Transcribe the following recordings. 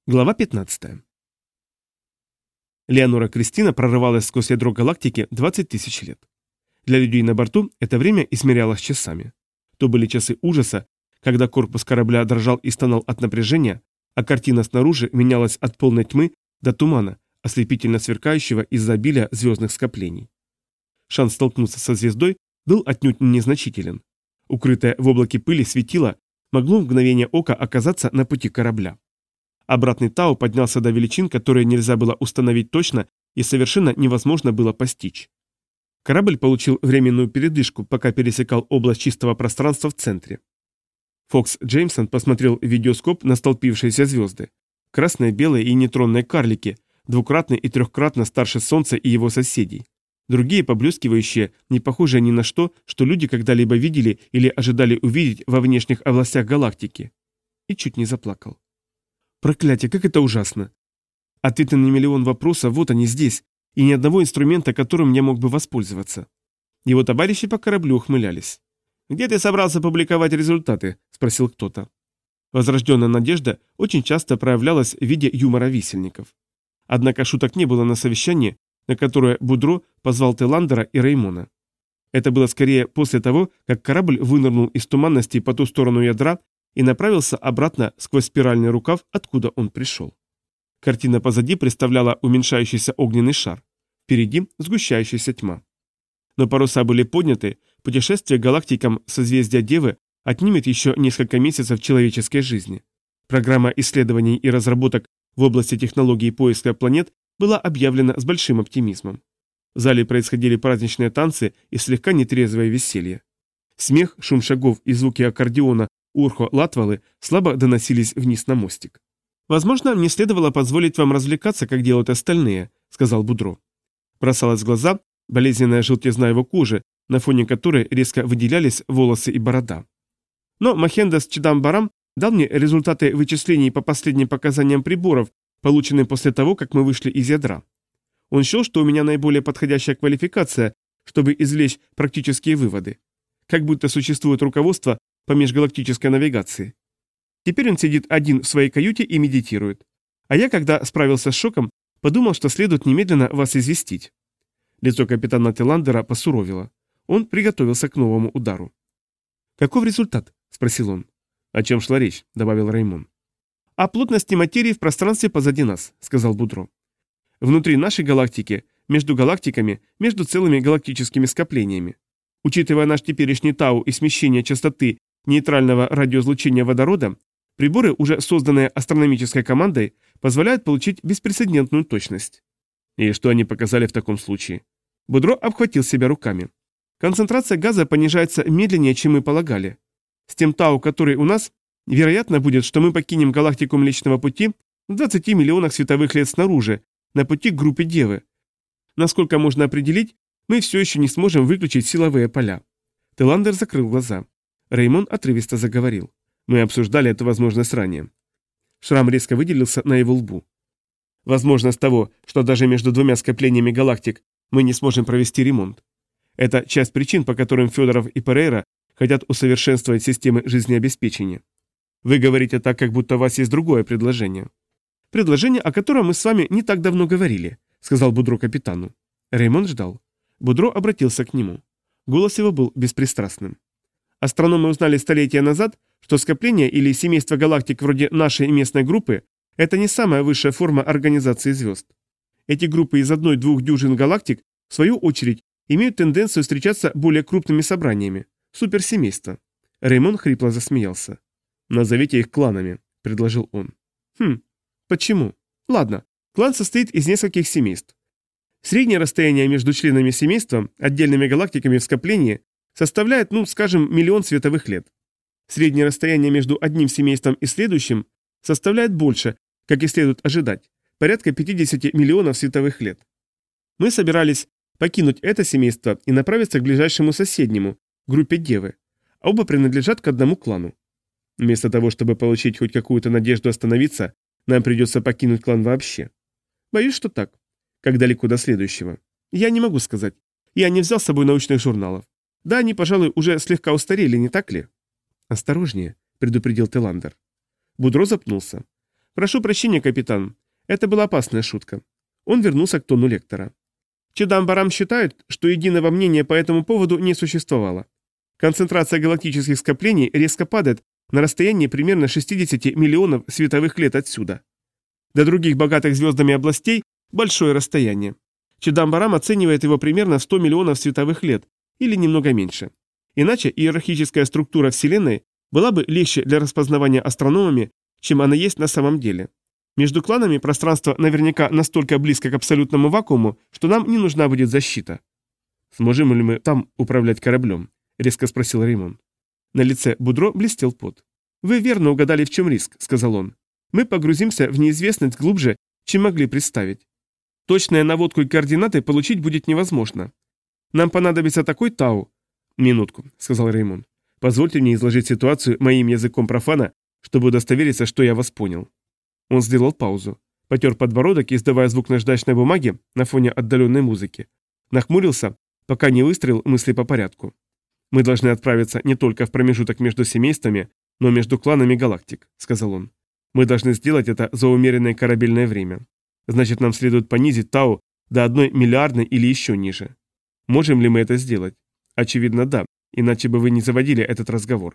Глава 15. Леонора Кристина прорывалась сквозь ядро галактики 20 тысяч лет. Для людей на борту это время измерялось часами. То были часы ужаса, когда корпус корабля дрожал и стонал от напряжения, а картина снаружи менялась от полной тьмы до тумана, ослепительно сверкающего из-за обилия звездных скоплений. Шанс столкнуться со звездой был отнюдь незначителен. Укрытое в облаке пыли светило могло в мгновение ока оказаться на пути корабля. Обратный Тау поднялся до величин, которые нельзя было установить точно и совершенно невозможно было постичь. Корабль получил временную передышку, пока пересекал область чистого пространства в центре. Фокс Джеймсон посмотрел в видеоскоп на столпившиеся звезды. Красные, белые и нейтронные карлики, двукратно и трехкратно старше Солнца и его соседей. Другие поблескивающие, не похожие ни на что, что люди когда-либо видели или ожидали увидеть во внешних областях галактики. И чуть не заплакал. Проклятие, как это ужасно! Ответы на миллион вопросов, вот они здесь, и ни одного инструмента, которым я мог бы воспользоваться. Его товарищи по кораблю ухмылялись. «Где ты собрался публиковать результаты?» – спросил кто-то. Возрожденная надежда очень часто проявлялась в виде юмора висельников. Однако шуток не было на совещании, на которое Будро позвал Теландера и Реймона. Это было скорее после того, как корабль вынырнул из туманности по ту сторону ядра и направился обратно сквозь спиральный рукав, откуда он пришел. Картина позади представляла уменьшающийся огненный шар, впереди сгущающаяся тьма. Но паруса были подняты, путешествие к галактикам созвездия Девы отнимет еще несколько месяцев человеческой жизни. Программа исследований и разработок в области технологий поиска планет была объявлена с большим оптимизмом. В зале происходили праздничные танцы и слегка нетрезвое веселье. Смех, шум шагов и звуки аккордеона Урхо Латвалы слабо доносились вниз на мостик. «Возможно, мне следовало позволить вам развлекаться, как делают остальные», — сказал Будро. Бросалась в глаза болезненная желтизна его кожи, на фоне которой резко выделялись волосы и борода. Но Махендас Чидамбарам дал мне результаты вычислений по последним показаниям приборов, полученным после того, как мы вышли из ядра. Он счел, что у меня наиболее подходящая квалификация, чтобы извлечь практические выводы. Как будто существует руководство по межгалактической навигации. Теперь он сидит один в своей каюте и медитирует. А я, когда справился с шоком, подумал, что следует немедленно вас известить. Лицо капитана Теландера посуровило. Он приготовился к новому удару. «Каков результат?» – спросил он. «О чем шла речь?» – добавил Реймон. «О плотности материи в пространстве позади нас», – сказал Будро. «Внутри нашей галактики, между галактиками, между целыми галактическими скоплениями. Учитывая наш теперешний Тау и смещение частоты нейтрального радиоизлучения водорода, приборы, уже созданные астрономической командой, позволяют получить беспрецедентную точность». «И что они показали в таком случае?» Будро обхватил себя руками. «Концентрация газа понижается медленнее, чем мы полагали. С тем Тау, который у нас, вероятно будет, что мы покинем галактику Млечного Пути в 20 миллионах световых лет снаружи, на пути к группе Девы. Насколько можно определить, мы все еще не сможем выключить силовые поля». Теландер закрыл глаза. Реймон отрывисто заговорил. «Мы обсуждали эту возможность ранее». Шрам резко выделился на его лбу. «Возможность того, что даже между двумя скоплениями галактик мы не сможем провести ремонт. Это часть причин, по которым Федоров и Перейра хотят усовершенствовать системы жизнеобеспечения. Вы говорите так, как будто у вас есть другое предложение». «Предложение, о котором мы с вами не так давно говорили», — сказал Будро капитану. Реймон ждал. Будро обратился к нему. Голос его был беспристрастным. «Астрономы узнали столетия назад, что скопление или семейство галактик вроде нашей местной группы — это не самая высшая форма организации звезд. Эти группы из одной-двух дюжин галактик, в свою очередь, имеют тенденцию встречаться более крупными собраниями. Суперсемейства». Реймон хрипло засмеялся. «Назовите их кланами», — предложил он. Почему? Ладно, клан состоит из нескольких семейств. Среднее расстояние между членами семейства, отдельными галактиками в скоплении, составляет, скажем, миллион световых лет. Среднее расстояние между одним семейством и следующим составляет больше, как и следует ожидать, порядка 50 миллионов световых лет. Мы собирались покинуть это семейство и направиться к ближайшему соседнему, группе Девы. Оба принадлежат к одному клану. Вместо того, чтобы получить хоть какую-то надежду остановиться, нам придется покинуть клан вообще. Боюсь, что так. Как далеко до следующего? Я не могу сказать. Я не взял с собой научных журналов. Да, они, пожалуй, уже слегка устарели, не так ли? Осторожнее, предупредил Теландер. Будро запнулся. Прошу прощения, капитан. Это была опасная шутка. Он вернулся к тону лектора. Чедам-Барам считают, что единого мнения по этому поводу не существовало. Концентрация галактических скоплений резко падает на расстоянии примерно 60 миллионов световых лет отсюда. До других богатых звездами областей большое расстояние. Чедам-Барам оценивает его примерно в 100 миллионов световых лет, или немного меньше. Иначе иерархическая структура Вселенной была бы легче для распознавания астрономами, чем она есть на самом деле. Между кланами пространство наверняка настолько близко к абсолютному вакууму, что нам не нужна будет защита. «Сможем ли мы там управлять кораблем?» – резко спросил Реймон. На лице Будро блестел пот. «Вы верно угадали, в чем риск», – сказал он. «Мы погрузимся в неизвестность глубже, чем могли представить. Точные наводку и координаты получить будет невозможно. Нам понадобится такой Тау». «Минутку», – сказал Реймон. «Позвольте мне изложить ситуацию моим языком профана, чтобы удостовериться, что я вас понял». Он сделал паузу, потер подбородок, издавая звук наждачной бумаги на фоне отдаленной музыки. Нахмурился, пока не выстроил мысли по порядку. «Мы должны отправиться не только в промежуток между семействами, но между кланами галактик», — сказал он. «Мы должны сделать это за умеренное корабельное время. Значит, нам следует понизить Тау до 1 миллиардной или еще ниже. Можем ли мы это сделать? Очевидно, да, иначе бы вы не заводили этот разговор.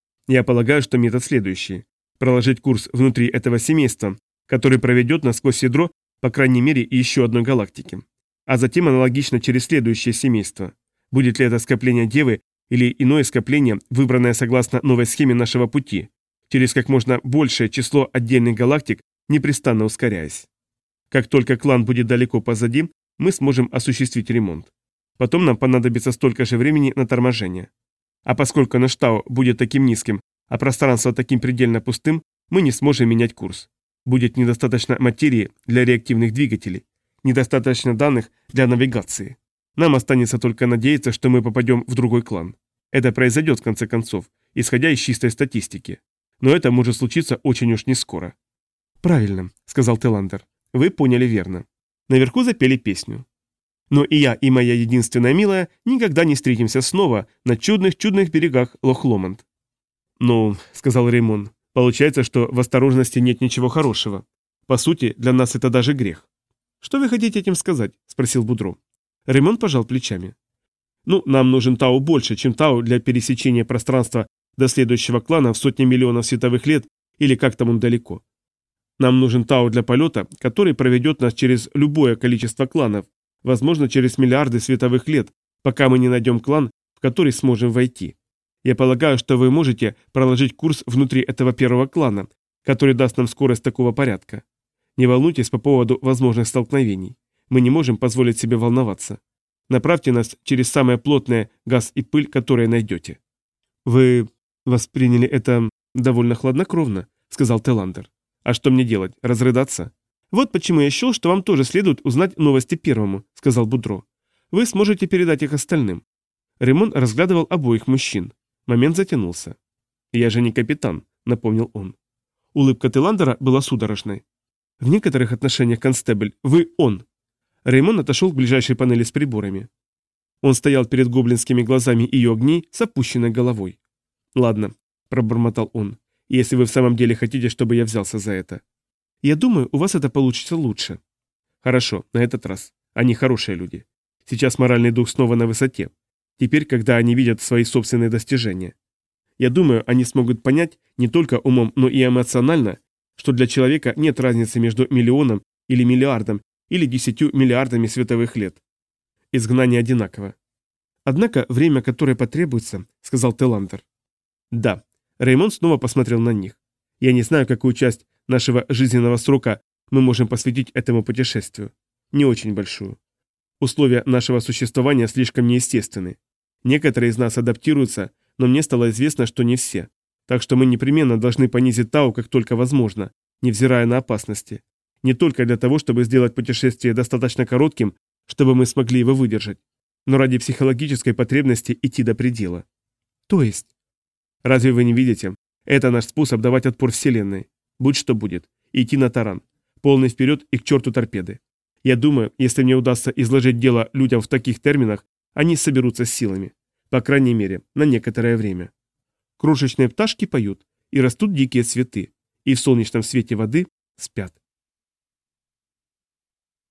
Я полагаю, что метод следующий. Проложить курс внутри этого семейства, который проведет нас сквозь ядро, по крайней мере, еще одной галактики. А затем аналогично через следующее семейство. Будет ли это скопление Девы или иное скопление, выбранное согласно новой схеме нашего пути, через как можно большее число отдельных галактик, непрестанно ускоряясь. Как только клан будет далеко позади, мы сможем осуществить ремонт. Потом нам понадобится столько же времени на торможение. А поскольку наш Тау будет таким низким, а пространство таким предельно пустым, мы не сможем менять курс. Будет недостаточно материи для реактивных двигателей, недостаточно данных для навигации. Нам останется только надеяться, что мы попадем в другой клан. Это произойдет в конце концов, исходя из чистой статистики. Но это может случиться очень уж не скоро. «Правильно», — сказал Теландер. «Вы поняли верно». Наверху запели песню. «Но и я, и моя единственная милая никогда не встретимся снова на чудных берегах Лох-Ломонд». «Ну», — сказал Реймон, — «получается, что в осторожности нет ничего хорошего. По сути, для нас это даже грех». «Что вы хотите этим сказать?» — спросил Будро. Реймон пожал плечами. «Ну, нам нужен Тау больше, чем Тау для пересечения пространства до следующего клана в сотни миллионов световых лет или как там он далеко. Нам нужен Тау для полета, который проведет нас через любое количество кланов, возможно, через миллиарды световых лет, пока мы не найдем клан, в который сможем войти. Я полагаю, что вы можете проложить курс внутри этого первого клана, который даст нам скорость такого порядка. Не волнуйтесь по поводу возможных столкновений. Мы не можем позволить себе волноваться. Направьте нас через самое плотное газ и пыль, которые найдете». «Вы восприняли это довольно хладнокровно», — сказал Теландер. «А что мне делать, разрыдаться?» «Вот почему я счел, что вам тоже следует узнать новости первому», — сказал Будро. «Вы сможете передать их остальным». Ремон разглядывал обоих мужчин. Момент затянулся. «Я же не капитан», — напомнил он. Улыбка Теландера была судорожной. «В некоторых отношениях, констебль, вы он». Реймон отошел к ближайшей панели с приборами. Он стоял перед гоблинскими глазами ее огней с опущенной головой. «Ладно», — пробормотал он, — «если вы в самом деле хотите, чтобы я взялся за это». «Я думаю, у вас это получится лучше». «Хорошо, на этот раз. Они хорошие люди. Сейчас моральный дух снова на высоте. Теперь, когда они видят свои собственные достижения. Я думаю, они смогут понять не только умом, но и эмоционально, что для человека нет разницы между миллионом или миллиардом или 10 миллиардами световых лет. Изгнание одинаково. Однако время, которое потребуется, сказал Теландер. Да. Реймон снова посмотрел на них. Я не знаю, какую часть нашего жизненного срока мы можем посвятить этому путешествию. Не очень большую. Условия нашего существования слишком неестественны. Некоторые из нас адаптируются, но мне стало известно, что не все. Так что мы непременно должны понизить Тау как только возможно, невзирая на опасности. Не только для того, чтобы сделать путешествие достаточно коротким, чтобы мы смогли его выдержать, но ради психологической потребности идти до предела. То есть? Разве вы не видите? Это наш способ давать отпор Вселенной. Будь что будет. Идти на таран. Полный вперед и к черту торпеды. Я думаю, если мне удастся изложить дело людям в таких терминах, они соберутся с силами. По крайней мере, на некоторое время. Крошечные пташки поют, и растут дикие цветы, и в солнечном свете воды спят.